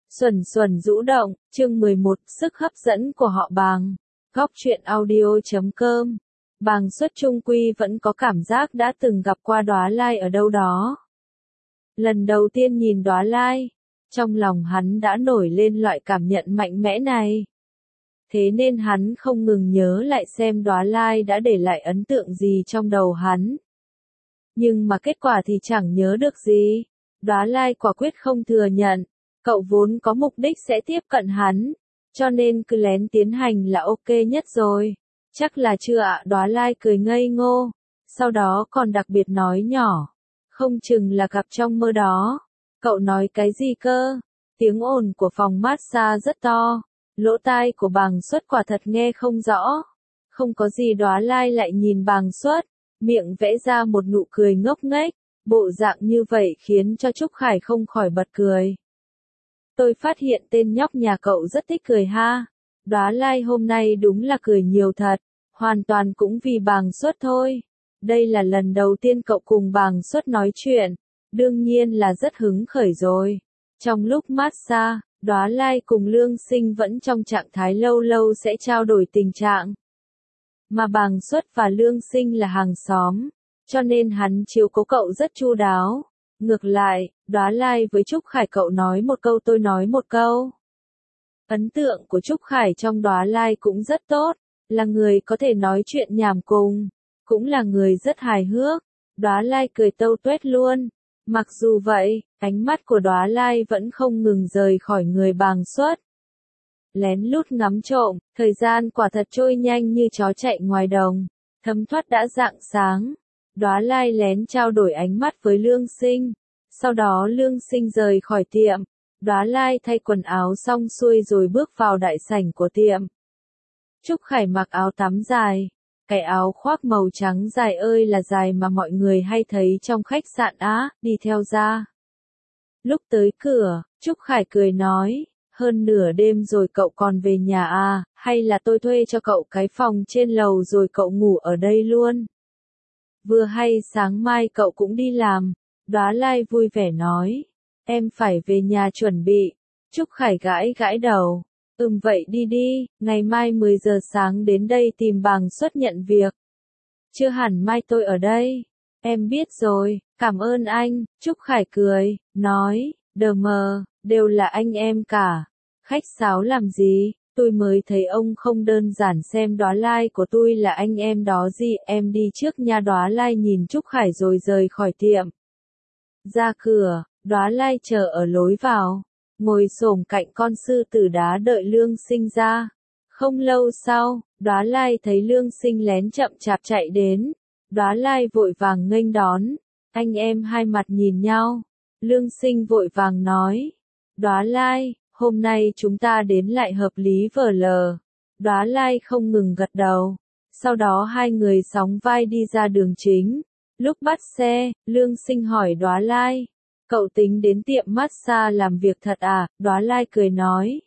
Xuẩn xuẩn rũ động, chương 11, sức hấp dẫn của họ Bàng. Góc truyện audio.com. Bàng Xuất trung quy vẫn có cảm giác đã từng gặp qua Đóa Lai ở đâu đó. Lần đầu tiên nhìn Đóa Lai, trong lòng hắn đã nổi lên loại cảm nhận mạnh mẽ này. Thế nên hắn không ngừng nhớ lại xem Đóa Lai đã để lại ấn tượng gì trong đầu hắn. Nhưng mà kết quả thì chẳng nhớ được gì. Đóa Lai quả quyết không thừa nhận. Cậu vốn có mục đích sẽ tiếp cận hắn, cho nên cứ lén tiến hành là ok nhất rồi. Chắc là chưa ạ? Đóa Lai cười ngây ngô, sau đó còn đặc biệt nói nhỏ, không chừng là gặp trong mơ đó. Cậu nói cái gì cơ? Tiếng ồn của phòng massage rất to, lỗ tai của Bàng Xuất quả thật nghe không rõ. Không có gì. Đóa Lai lại nhìn Bàng Xuất, miệng vẽ ra một nụ cười ngốc nghếch, bộ dạng như vậy khiến cho Trúc Khải không khỏi bật cười. Tôi phát hiện tên nhóc nhà cậu rất thích cười ha. Đóa Lai hôm nay đúng là cười nhiều thật, hoàn toàn cũng vì Bàng Xuất thôi. Đây là lần đầu tiên cậu cùng Bàng Xuất nói chuyện, đương nhiên là rất hứng khởi rồi. Trong lúc massage, Đóa Lai cùng Lương Sinh vẫn trong trạng thái lâu lâu sẽ trao đổi tình trạng. Mà Bàng Xuất và Lương Sinh là hàng xóm, cho nên hắn chiếu cố cậu rất chu đáo. Ngược lại, Đóa Lai với Trúc Khải cậu nói một câu tôi nói một câu. Ấn tượng của Trúc Khải trong Đóa Lai cũng rất tốt, là người có thể nói chuyện nhảm cùng, cũng là người rất hài hước. Đóa Lai cười tâu tuét luôn. Mặc dù vậy, ánh mắt của Đóa Lai vẫn không ngừng rời khỏi người Bàng Xuất. Lén lút ngắm trộm, thời gian quả thật trôi nhanh như chó chạy ngoài đồng, thấm thoát đã rạng sáng. Đóa Lai lén trao đổi ánh mắt với Lương Sinh. Sau đó Lương Sinh rời khỏi tiệm. Đóa Lai thay quần áo xong xuôi rồi bước vào đại sảnh của tiệm. Trúc Khải mặc áo tắm dài. Cái áo khoác màu trắng dài ơi là dài mà mọi người hay thấy trong khách sạn á, đi theo ra. Lúc tới cửa, Trúc Khải cười nói, hơn nửa đêm rồi cậu còn về nhà à, hay là tôi thuê cho cậu cái phòng trên lầu rồi cậu ngủ ở đây luôn. Vừa hay sáng mai cậu cũng đi làm. Đóa Lai vui vẻ nói, em phải về nhà chuẩn bị. Trúc Khải gãi gãi đầu, vậy đi đi, ngày mai 10 giờ sáng đến đây tìm Bàng Xuất nhận việc. Chưa hẳn mai tôi ở đây. Em biết rồi, cảm ơn anh. Trúc Khải cười, nói, đờ mờ, đều là anh em cả. Khách sáo làm gì, tôi mới thấy ông không đơn giản xem Đóa Lai của tôi là anh em đó gì. Em đi trước nha. Đóa Lai nhìn Trúc Khải rồi rời khỏi tiệm. Ra cửa, Đóa Lai chờ ở lối vào, ngồi xổm cạnh con sư tử đá đợi Lương Sinh ra. Không lâu sau, Đóa Lai thấy Lương Sinh lén chậm chạp chạy đến. Đóa Lai vội vàng nghênh đón, anh em hai mặt nhìn nhau. Lương Sinh vội vàng nói, Đóa Lai, hôm nay chúng ta đến lại hợp lý vờ lờ. Đóa Lai không ngừng gật đầu. Sau đó hai người sóng vai đi ra đường chính. Lúc bắt xe, Lương Sinh hỏi Đóa Lai, cậu tính đến tiệm massage làm việc thật à? Đóa Lai cười nói,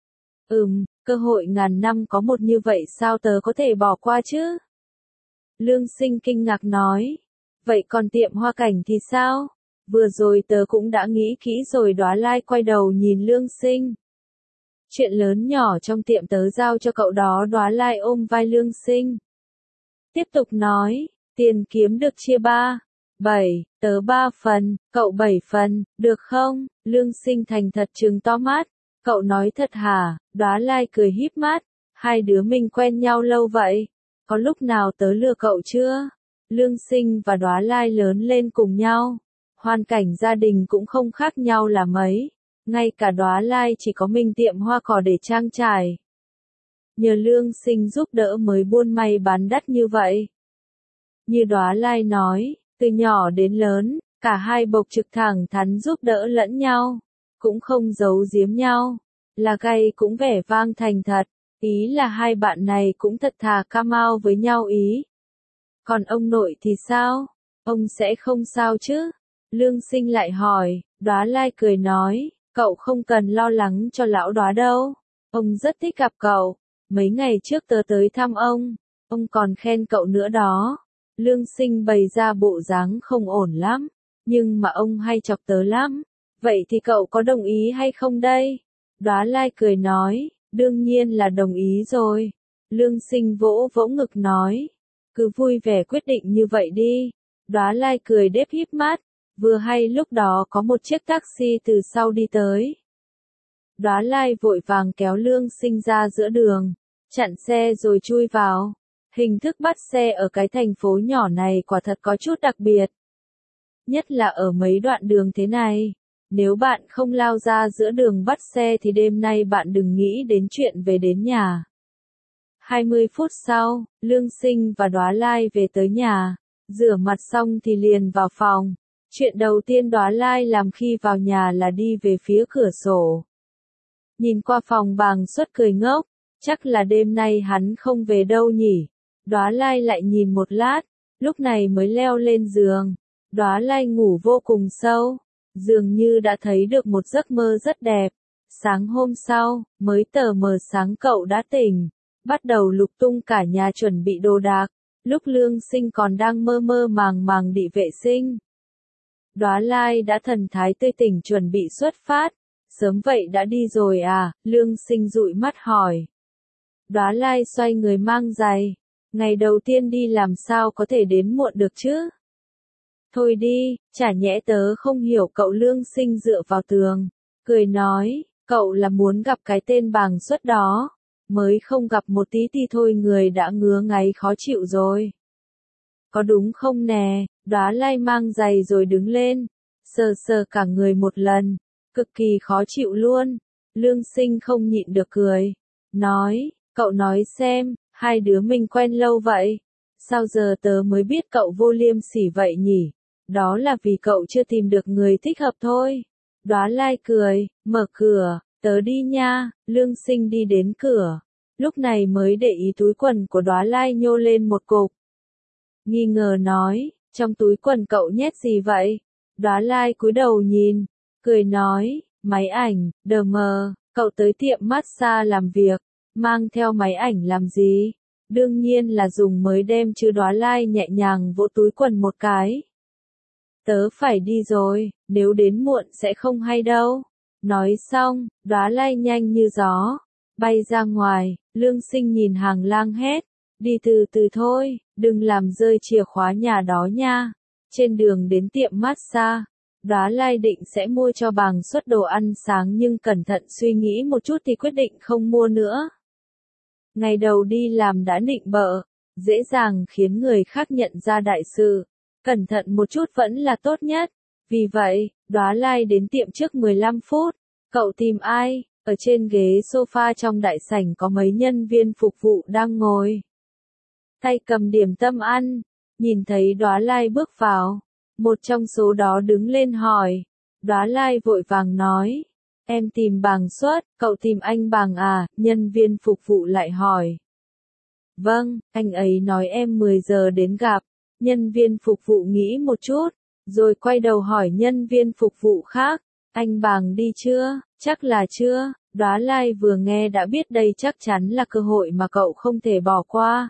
cơ hội ngàn năm có một như vậy sao tớ có thể bỏ qua chứ? Lương Sinh kinh ngạc nói, vậy còn tiệm hoa cảnh thì sao? Vừa rồi tớ cũng đã nghĩ kỹ rồi. Đóa Lai quay đầu nhìn Lương Sinh. Chuyện lớn nhỏ trong tiệm tớ giao cho cậu đó. Đóa Lai ôm vai Lương Sinh. Tiếp tục nói, tiền kiếm được chia 7, tớ 3 phần, cậu 7 phần, được không? Lương Sinh thành thật trừng to mắt. Cậu nói thật hả? Đóa Lai cười híp mắt. Hai đứa mình quen nhau lâu vậy, có lúc nào tớ lừa cậu chưa? Lương Sinh và Đóa Lai lớn lên cùng nhau, hoàn cảnh gia đình cũng không khác nhau là mấy. Ngay cả Đóa Lai chỉ có mình tiệm hoa cỏ để trang trải. Nhờ Lương Sinh giúp đỡ mới buôn may bán đắt như vậy. Như Đóa Lai nói, từ nhỏ đến lớn, cả hai bộc trực thẳng thắn giúp đỡ lẫn nhau, cũng không giấu giếm nhau, là gay cũng vẻ vang thành thật, ý là hai bạn này cũng thật thà cam ao với nhau ý. Còn ông nội thì sao? Ông sẽ không sao chứ? Lương Sinh lại hỏi. Đóa Lai cười nói, cậu không cần lo lắng cho lão Đóa đâu, ông rất thích gặp cậu, mấy ngày trước tớ tới thăm ông còn khen cậu nữa đó. Lương Sinh bày ra bộ dáng không ổn lắm, nhưng mà ông hay chọc tớ lắm, vậy thì cậu có đồng ý hay không đây? Đóa Lai cười nói, đương nhiên là đồng ý rồi. Lương Sinh vỗ vỗ ngực nói, cứ vui vẻ quyết định như vậy đi. Đóa Lai cười đếp híp mắt, vừa hay lúc đó có một chiếc taxi từ sau đi tới. Đóa Lai vội vàng kéo Lương Sinh ra giữa đường, chặn xe rồi chui vào. Hình thức bắt xe ở cái thành phố nhỏ này quả thật có chút đặc biệt. Nhất là ở mấy đoạn đường thế này. Nếu bạn không lao ra giữa đường bắt xe thì đêm nay bạn đừng nghĩ đến chuyện về đến nhà. 20 phút sau, Lương Sinh và Đóa Lai về tới nhà. Rửa mặt xong thì liền vào phòng. Chuyện đầu tiên Đóa Lai làm khi vào nhà là đi về phía cửa sổ. Nhìn qua phòng Bàng Xuất cười ngốc, chắc là đêm nay hắn không về đâu nhỉ. Đóa Lai lại nhìn một lát, lúc này mới leo lên giường. Đóa Lai ngủ vô cùng sâu, dường như đã thấy được một giấc mơ rất đẹp. Sáng hôm sau, mới tờ mờ sáng cậu đã tỉnh, bắt đầu lục tung cả nhà chuẩn bị đồ đạc. Lúc Lương Sinh còn đang mơ mơ màng màng đi vệ sinh. Đóa Lai đã thần thái tươi tỉnh chuẩn bị xuất phát. Sớm vậy đã đi rồi à? Lương Sinh dụi mắt hỏi. Đóa Lai xoay người mang giày. Ngày đầu tiên đi làm sao có thể đến muộn được chứ? Thôi đi, chả nhẽ tớ không hiểu cậu. Lương Sinh dựa vào tường, cười nói, cậu là muốn gặp cái tên Bàng Xuất đó. Mới không gặp một tí thì thôi người đã ngứa ngáy khó chịu rồi. Có đúng không nè? Đóa Lai mang giày rồi đứng lên, sờ sờ cả người một lần, cực kỳ khó chịu luôn. Lương Sinh không nhịn được cười, nói, cậu nói xem, hai đứa mình quen lâu vậy, sao giờ tớ mới biết cậu vô liêm sỉ vậy nhỉ? Đó là vì cậu chưa tìm được người thích hợp thôi. Đóa Lai cười, mở cửa, tớ đi nha. Lương Sinh đi đến cửa, lúc này mới để ý túi quần của Đóa Lai nhô lên một cục. Nghi ngờ nói, trong túi quần cậu nhét gì vậy? Đóa Lai cúi đầu nhìn, cười nói, máy ảnh. Đờ mờ, cậu tới tiệm massage làm việc, mang theo máy ảnh làm gì? Đương nhiên là dùng mới đem chứ. Đóa Lai nhẹ nhàng vỗ túi quần một cái. Tớ phải đi rồi, nếu đến muộn sẽ không hay đâu. Nói xong, Đóa Lai nhanh như gió, bay ra ngoài. Lương Sinh nhìn hàng lang hét, đi từ từ thôi, đừng làm rơi chìa khóa nhà đó nha. Trên đường đến tiệm massage, Đóa Lai định sẽ mua cho Bàng Xuất đồ ăn sáng nhưng cẩn thận suy nghĩ một chút thì quyết định không mua nữa. Ngày đầu đi làm đã nịnh bợ, dễ dàng khiến người khác nhận ra đại sự. Cẩn thận một chút vẫn là tốt nhất. Vì vậy, Đóa Lai đến tiệm trước 15 phút. Cậu tìm ai? Ở trên ghế sofa trong đại sảnh có mấy nhân viên phục vụ đang ngồi, tay cầm điểm tâm ăn. Nhìn thấy Đóa Lai bước vào, một trong số đó đứng lên hỏi. Đóa Lai vội vàng nói, em tìm Bàng Xuất. Cậu tìm anh Bàng à? Nhân viên phục vụ lại hỏi. Vâng, anh ấy nói em 10 giờ đến gặp. Nhân viên phục vụ nghĩ một chút, rồi quay đầu hỏi nhân viên phục vụ khác, anh Bàng đi chưa? Chắc là chưa. Đóa Lai vừa nghe đã biết đây chắc chắn là cơ hội mà cậu không thể bỏ qua.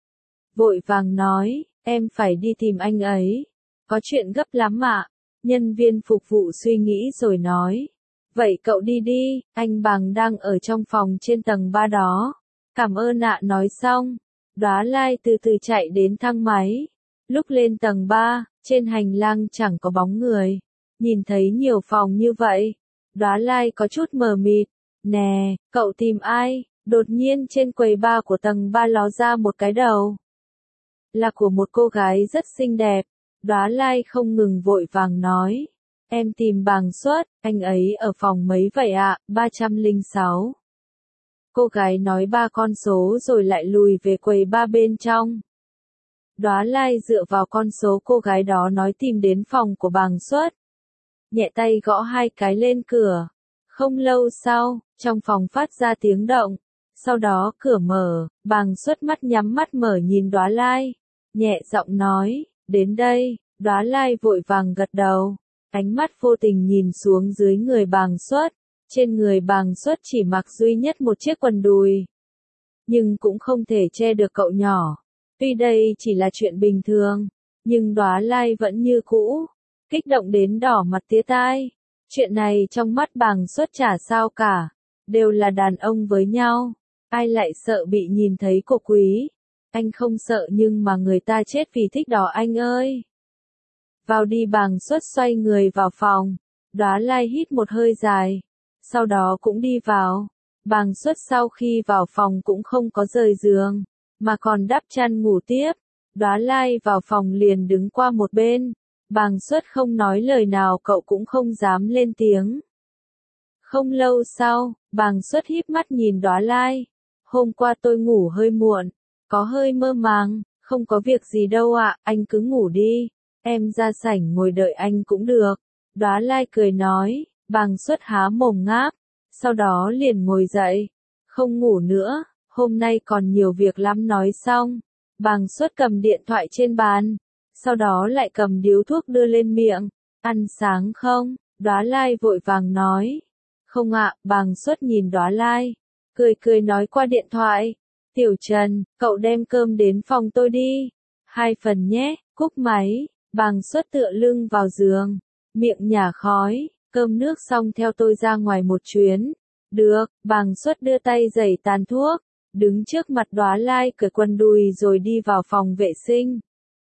Vội vàng nói, em phải đi tìm anh ấy. Có chuyện gấp lắm ạ. Nhân viên phục vụ suy nghĩ rồi nói. Vậy cậu đi đi, anh Bàng đang ở trong phòng trên tầng 3 đó. Cảm ơn ạ. Nói xong, Đóa Lai từ từ chạy đến thang máy. Lúc lên tầng 3, trên hành lang chẳng có bóng người. Nhìn thấy nhiều phòng như vậy, Đóa Lai có chút mờ mịt. Nè, cậu tìm ai? Đột nhiên trên quầy bar của tầng 3 ló ra một cái đầu. Là của một cô gái rất xinh đẹp. Đóa Lai không ngừng vội vàng nói. Em tìm Bàng Xuất, anh ấy ở phòng mấy vậy ạ? 306. Cô gái nói 3 con số rồi lại lùi về quầy bar bên trong. Đóa Lai dựa vào con số cô gái đó nói tìm đến phòng của Bàng Xuất. Nhẹ tay gõ 2 cái lên cửa. Không lâu sau, trong phòng phát ra tiếng động. Sau đó cửa mở, Bàng Xuất mắt nhắm mắt mở nhìn Đóa Lai. Nhẹ giọng nói, đến đây. Đóa Lai vội vàng gật đầu. Ánh mắt vô tình nhìn xuống dưới người Bàng Xuất. Trên người Bàng Xuất chỉ mặc duy nhất một chiếc quần đùi. Nhưng cũng không thể che được cậu nhỏ. Tuy đây chỉ là chuyện bình thường, nhưng Đóa Lai vẫn như cũ, kích động đến đỏ mặt tía tai. Chuyện này trong mắt Bàng Xuất chả sao cả, đều là đàn ông với nhau, ai lại sợ bị nhìn thấy của quý. Anh không sợ nhưng mà người ta chết vì thích đó anh ơi. Vào đi Bàng Xuất xoay người vào phòng, Đóa Lai hít một hơi dài, sau đó cũng đi vào. Bàng Xuất sau khi vào phòng cũng không có rời giường, mà còn đắp chăn ngủ tiếp. Đóa Lai vào phòng liền đứng qua một bên, Bàng Xuất không nói lời nào cậu cũng không dám lên tiếng. Không lâu sau, Bàng Xuất híp mắt nhìn Đóa Lai. Hôm qua tôi ngủ hơi muộn, có hơi mơ màng, không có việc gì đâu ạ, anh cứ ngủ đi, em ra sảnh ngồi đợi anh cũng được. Đóa Lai cười nói, Bàng Xuất há mồm ngáp, sau đó liền ngồi dậy, không ngủ nữa, hôm nay còn nhiều việc lắm nói xong. Bàng Xuất cầm điện thoại trên bàn, sau đó lại cầm điếu thuốc đưa lên miệng, ăn sáng không? Đóa Lai vội vàng nói, không ạ, Bàng Xuất nhìn Đóa Lai, cười cười nói qua điện thoại, Tiểu Trần, cậu đem cơm đến phòng tôi đi, 2 phần nhé, cúp máy. Bàng Xuất tựa lưng vào giường, miệng nhả khói, cơm nước xong theo tôi ra ngoài một chuyến. Được, Bàng Xuất đưa tay giẩy tàn thuốc, đứng trước mặt Đóa Lai cởi quần đùi rồi đi vào phòng vệ sinh.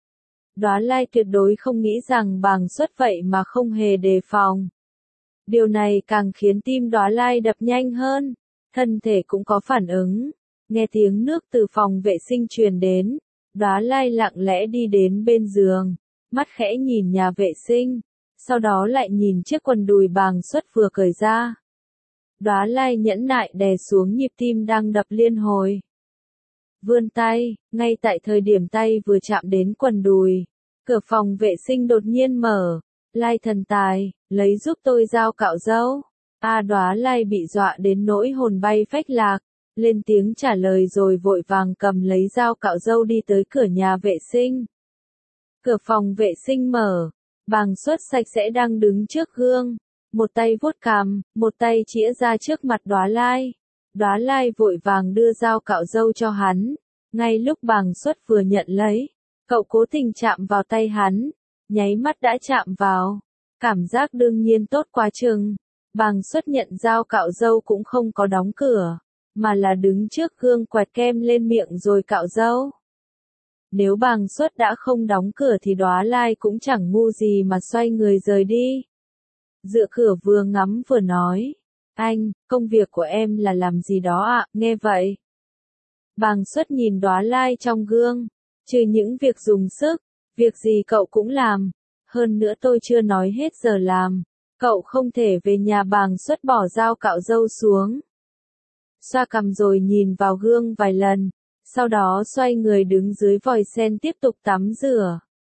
Đóa Lai tuyệt đối không nghĩ rằng Bàng Xuất vậy mà không hề đề phòng. Điều này càng khiến tim Đóa Lai đập nhanh hơn, thân thể cũng có phản ứng. Nghe tiếng nước từ phòng vệ sinh truyền đến, Đóa Lai lặng lẽ đi đến bên giường, mắt khẽ nhìn nhà vệ sinh, sau đó lại nhìn chiếc quần đùi Bàng Xuất vừa cởi ra. Đóa Lai nhẫn nại đè xuống nhịp tim đang đập liên hồi. Vươn tay, ngay tại thời điểm tay vừa chạm đến quần đùi, cửa phòng vệ sinh đột nhiên mở. Lai thần tài, lấy giúp tôi dao cạo râu. Đóa Lai bị dọa đến nỗi hồn bay phách lạc, lên tiếng trả lời rồi vội vàng cầm lấy dao cạo râu đi tới cửa nhà vệ sinh. Cửa phòng vệ sinh mở, Bàng Xuất sạch sẽ đang đứng trước gương, một tay vuốt cằm, một tay chĩa ra trước mặt Đóa Lai. Đóa Lai vội vàng đưa dao cạo râu cho hắn, ngay lúc Bàng Xuất vừa nhận lấy, cậu cố tình chạm vào tay hắn, nháy mắt đã chạm vào, cảm giác đương nhiên tốt quá chừng. Bàng Xuất nhận dao cạo râu cũng không có đóng cửa, mà là đứng trước gương quẹt kem lên miệng rồi cạo râu. Nếu Bàng Xuất đã không đóng cửa thì Đóa Lai cũng chẳng ngu gì mà xoay người rời đi. Dựa cửa vừa ngắm vừa nói, anh, công việc của em là làm gì đó ạ? Nghe vậy, Bàng Xuất nhìn Đóa Lai trong gương, trừ những việc dùng sức, việc gì cậu cũng làm, hơn nữa tôi chưa nói hết giờ làm, cậu không thể về nhà. Bàng Xuất bỏ dao cạo râu xuống, xoa cằm rồi nhìn vào gương vài lần, sau đó xoay người đứng dưới vòi sen tiếp tục tắm rửa.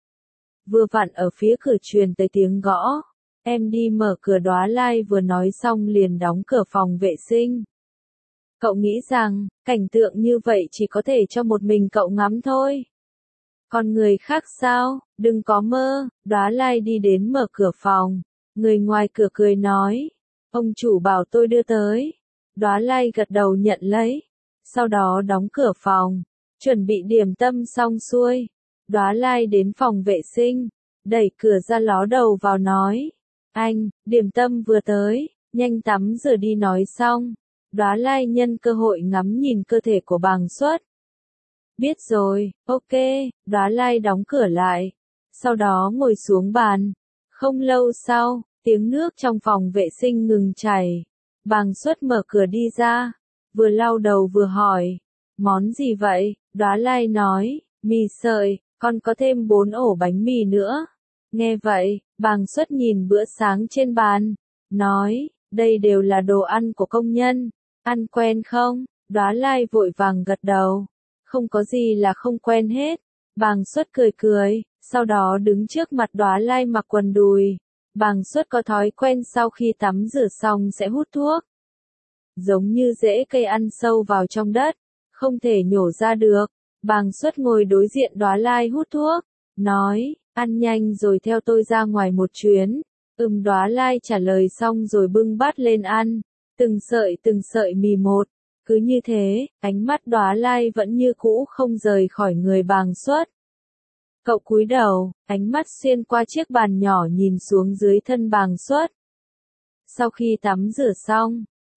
Vừa vặn ở phía cửa truyền tới tiếng gõ, em đi mở cửa. Đóa Lai vừa nói xong liền đóng cửa phòng vệ sinh. Cậu nghĩ rằng, cảnh tượng như vậy chỉ có thể cho một mình cậu ngắm thôi. Còn người khác sao, đừng có mơ. Đóa Lai đi đến mở cửa phòng, người ngoài cửa cười nói, ông chủ bảo tôi đưa tới. Đóa Lai gật đầu nhận lấy, sau đó đóng cửa phòng, chuẩn bị điểm tâm xong xuôi. Đóa Lai đến phòng vệ sinh, đẩy cửa ra ló đầu vào nói, anh, điểm tâm vừa tới, nhanh tắm rửa đi. Nói xong, Đóa Lai nhân cơ hội ngắm nhìn cơ thể của Bàng Xuất. Biết rồi, ok. Đóa Lai đóng cửa lại, sau đó ngồi xuống bàn. Không lâu sau, tiếng nước trong phòng vệ sinh ngừng chảy. Bàng Xuất mở cửa đi ra, vừa lau đầu vừa hỏi, món gì vậy? Đóa Lai nói, mì sợi, còn có thêm 4 ổ bánh mì nữa. Nghe vậy, Bàng Xuất nhìn bữa sáng trên bàn, nói, đây đều là đồ ăn của công nhân, ăn quen không? Đóa Lai vội vàng gật đầu, không có gì là không quen hết. Bàng Xuất cười cười, sau đó đứng trước mặt Đóa Lai mặc quần đùi. Bàng Xuất có thói quen sau khi tắm rửa xong sẽ hút thuốc. Giống như rễ cây ăn sâu vào trong đất, không thể nhổ ra được. Bàng Xuất ngồi đối diện Đóa Lai hút thuốc, nói, ăn nhanh rồi theo tôi ra ngoài một chuyến. Đóa Lai trả lời xong rồi bưng bát lên ăn, từng sợi mì một. Cứ như thế, ánh mắt Đóa Lai vẫn như cũ không rời khỏi người Bàng Xuất. Cậu cúi đầu, ánh mắt xuyên qua chiếc bàn nhỏ nhìn xuống dưới thân Bàng Xuất. Sau khi tắm rửa xong,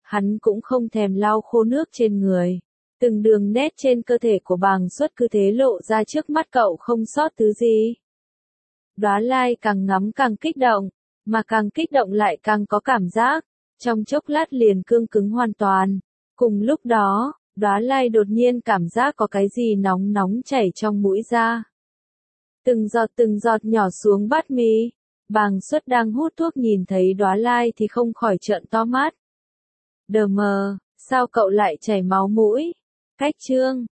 hắn cũng không thèm lau khô nước trên người. Từng đường nét trên cơ thể của Bàng Xuất cứ thế lộ ra trước mắt cậu không sót thứ gì. Đóa Lai càng ngắm càng kích động, mà càng kích động lại càng có cảm giác, trong chốc lát liền cương cứng hoàn toàn. Cùng lúc đó, Đóa Lai đột nhiên cảm giác có cái gì nóng nóng chảy trong mũi ra. Từng giọt nhỏ xuống bát mì. Bàng Xuất đang hút thuốc nhìn thấy Đóa Lai thì không khỏi trợn to mắt. Đờ mờ, sao cậu lại chảy máu mũi? Cách chương